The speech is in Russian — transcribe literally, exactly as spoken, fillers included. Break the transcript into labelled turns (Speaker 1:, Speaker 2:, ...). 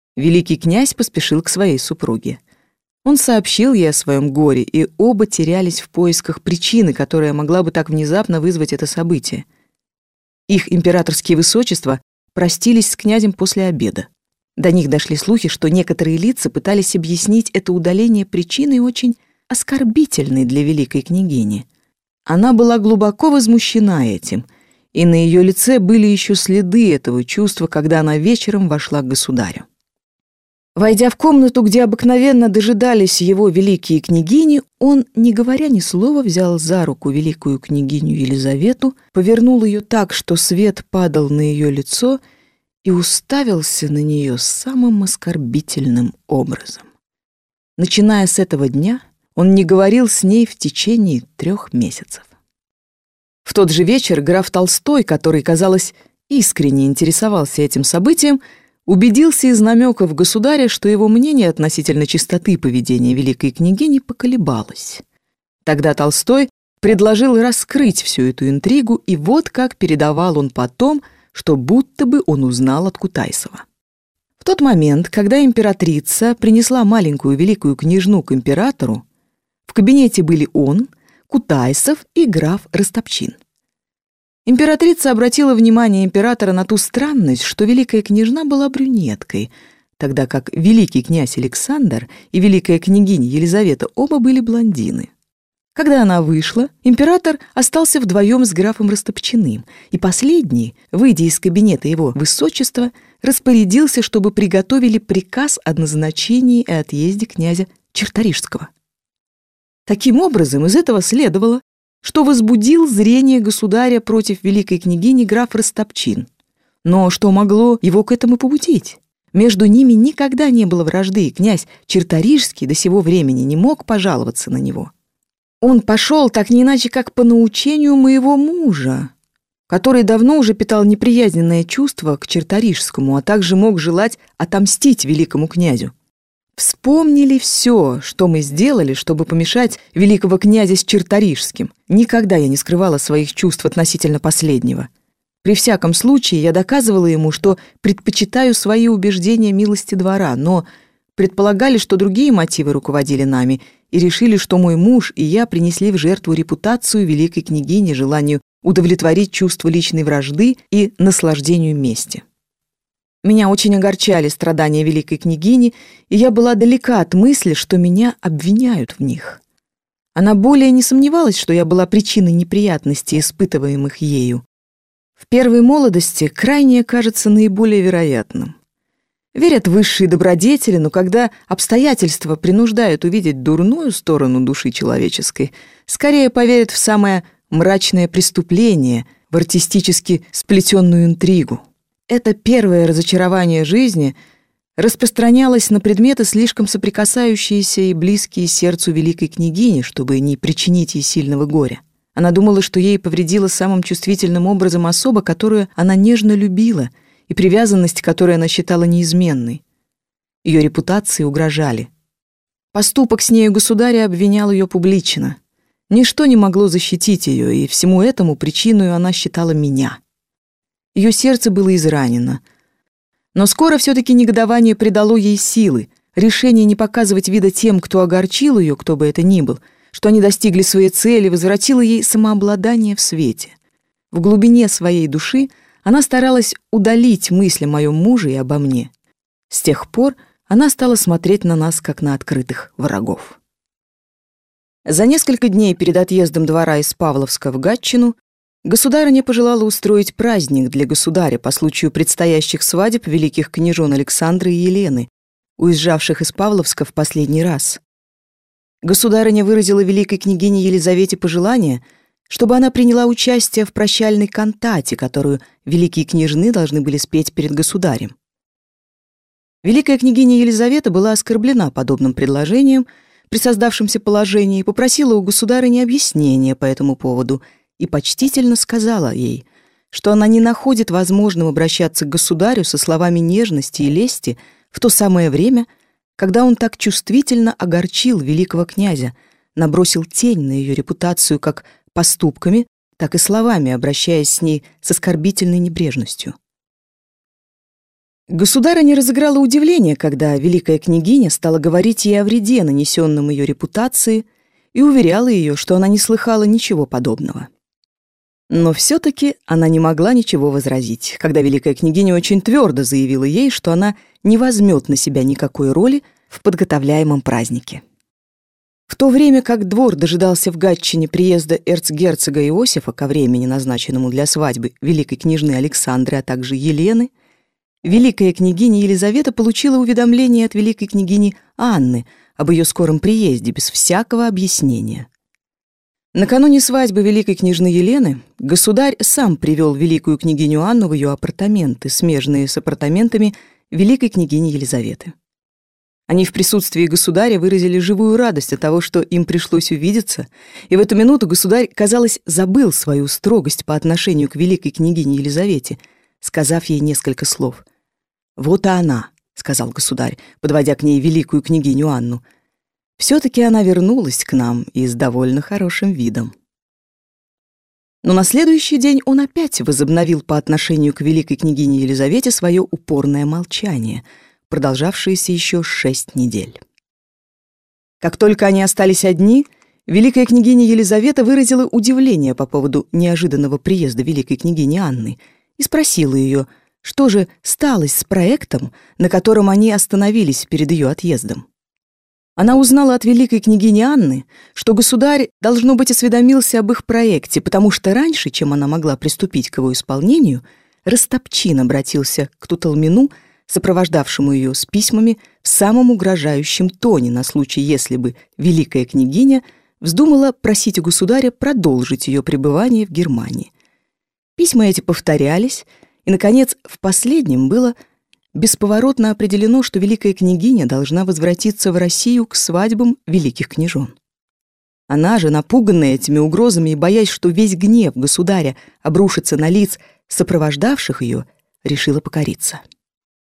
Speaker 1: Великий князь поспешил к своей супруге. Он сообщил ей о своем горе, и оба терялись в поисках причины, которая могла бы так внезапно вызвать это событие. Их императорские высочества простились с князем после обеда. До них дошли слухи, что некоторые лица пытались объяснить это удаление причиной очень оскорбительной для великой княгини. Она была глубоко возмущена этим, и на ее лице были еще следы этого чувства, когда она вечером вошла к государю. Войдя в комнату, где обыкновенно дожидались его великие княгини, он, не говоря ни слова, взял за руку великую княгиню Елизавету, повернул ее так, что свет падал на ее лицо, и уставился на нее самым оскорбительным образом. Начиная с этого дня, он не говорил с ней в течение трех месяцев. В тот же вечер граф Толстой, который, казалось, искренне интересовался этим событием, убедился из намеков государя, что его мнение относительно чистоты поведения великой княгини поколебалось. Тогда Толстой предложил раскрыть всю эту интригу, и вот как передавал он потом, что будто бы он узнал от Кутайсова. В тот момент, когда императрица принесла маленькую великую княжну к императору, в кабинете были он, Кутайсов и граф Растопчин. Императрица обратила внимание императора на ту странность, что великая княжна была брюнеткой, тогда как великий князь Александр и великая княгиня Елизавета оба были блондины. Когда она вышла, император остался вдвоем с графом Растопчиным, и последний, выйдя из кабинета его высочества, распорядился, чтобы приготовили приказ о назначении и отъезде князя Черторижского. Таким образом, из этого следовало, что возбудил зрение государя против великой княгини граф Растопчин. Но что могло его к этому побудить? Между ними никогда не было вражды, и князь Черторижский до сего времени не мог пожаловаться на него. Он пошел так не иначе, как по научению моего мужа, который давно уже питал неприязненное чувство к Черторижскому, а также мог желать отомстить великому князю. Вспомнили все, что мы сделали, чтобы помешать великого князя с Черторижским. Никогда я не скрывала своих чувств относительно последнего. При всяком случае я доказывала ему, что предпочитаю свои убеждения милости двора, но предполагали, что другие мотивы руководили нами, и решили, что мой муж и я принесли в жертву репутацию великой княгини желанию удовлетворить чувство личной вражды и наслаждению мести. Меня очень огорчали страдания великой княгини, и я была далека от мысли, что меня обвиняют в них. Она более не сомневалась, что я была причиной неприятностей, испытываемых ею. В первой молодости крайнее кажется наиболее вероятным. Верят в высшие добродетели, но когда обстоятельства принуждают увидеть дурную сторону души человеческой, скорее поверят в самое мрачное преступление, в артистически сплетенную интригу. Это первое разочарование жизни распространялось на предметы, слишком соприкасающиеся и близкие сердцу великой княгини, чтобы не причинить ей сильного горя. Она думала, что ей повредила самым чувствительным образом особа, которую она нежно любила, и привязанность, которую она считала неизменной. Ее репутации угрожали. Поступок с нею государя обвинял ее публично. Ничто не могло защитить ее, и всему этому причиной она считала меня. Ее сердце было изранено. Но скоро все-таки негодование придало ей силы, решение не показывать вида тем, кто огорчил ее, кто бы это ни был, что они достигли своей цели, возвратило ей самообладание в свете. В глубине своей души она старалась удалить мысли о моем муже и обо мне. С тех пор она стала смотреть на нас, как на открытых врагов. За несколько дней перед отъездом двора из Павловска в Гатчину государыня пожелала устроить праздник для государя по случаю предстоящих свадеб великих княжон Александры и Елены, уезжавших из Павловска в последний раз. Государыня выразила великой княгине Елизавете пожелание, чтобы она приняла участие в прощальной кантате, которую великие княжны должны были спеть перед государем. Великая княгиня Елизавета была оскорблена подобным предложением при создавшемся положении и попросила у государыни объяснения по этому поводу и почтительно сказала ей, что она не находит возможным обращаться к государю со словами нежности и лести в то самое время, когда он так чувствительно огорчил великого князя, набросил тень на ее репутацию как поступками, так и словами, обращаясь с ней с оскорбительной небрежностью. Государыня разыграла удивление, когда великая княгиня стала говорить ей о вреде, нанесенном ее репутации, и уверяла ее, что она не слыхала ничего подобного. Но все-таки она не могла ничего возразить, когда великая княгиня очень твердо заявила ей, что она не возьмет на себя никакой роли в подготовляемом празднике. В то время как двор дожидался в Гатчине приезда эрцгерцога Иосифа ко времени, назначенному для свадьбы великой княжны Александры, а также Елены, великая княгиня Елизавета получила уведомление от великой княгини Анны об ее скором приезде без всякого объяснения. Накануне свадьбы великой княжны Елены государь сам привел великую княгиню Анну в ее апартаменты, смежные с апартаментами великой княгини Елизаветы. Они в присутствии государя выразили живую радость от того, что им пришлось увидеться, и в эту минуту государь, казалось, забыл свою строгость по отношению к великой княгине Елизавете, сказав ей несколько слов. «Вот и она», — сказал государь, подводя к ней великую княгиню Анну. «Все-таки она вернулась к нам и с довольно хорошим видом». Но на следующий день он опять возобновил по отношению к великой княгине Елизавете свое упорное молчание, продолжавшееся еще шесть недель. Как только они остались одни, великая княгиня Елизавета выразила удивление по поводу неожиданного приезда великой княгини Анны и спросила ее, что же сталось с проектом, на котором они остановились перед ее отъездом. Она узнала от великой княгини Анны, что государь, должно быть, осведомился об их проекте, потому что раньше, чем она могла приступить к его исполнению, Ростопчин обратился к Туталмину, сопровождавшему ее с письмами в самом угрожающем тоне на случай, если бы великая княгиня вздумала просить у государя продолжить ее пребывание в Германии. Письма эти повторялись, и, наконец, в последнем было бесповоротно определено, что великая княгиня должна возвратиться в Россию к свадьбам великих княжон. Она же, напуганная этими угрозами и боясь, что весь гнев государя обрушится на лиц, сопровождавших ее, решила покориться.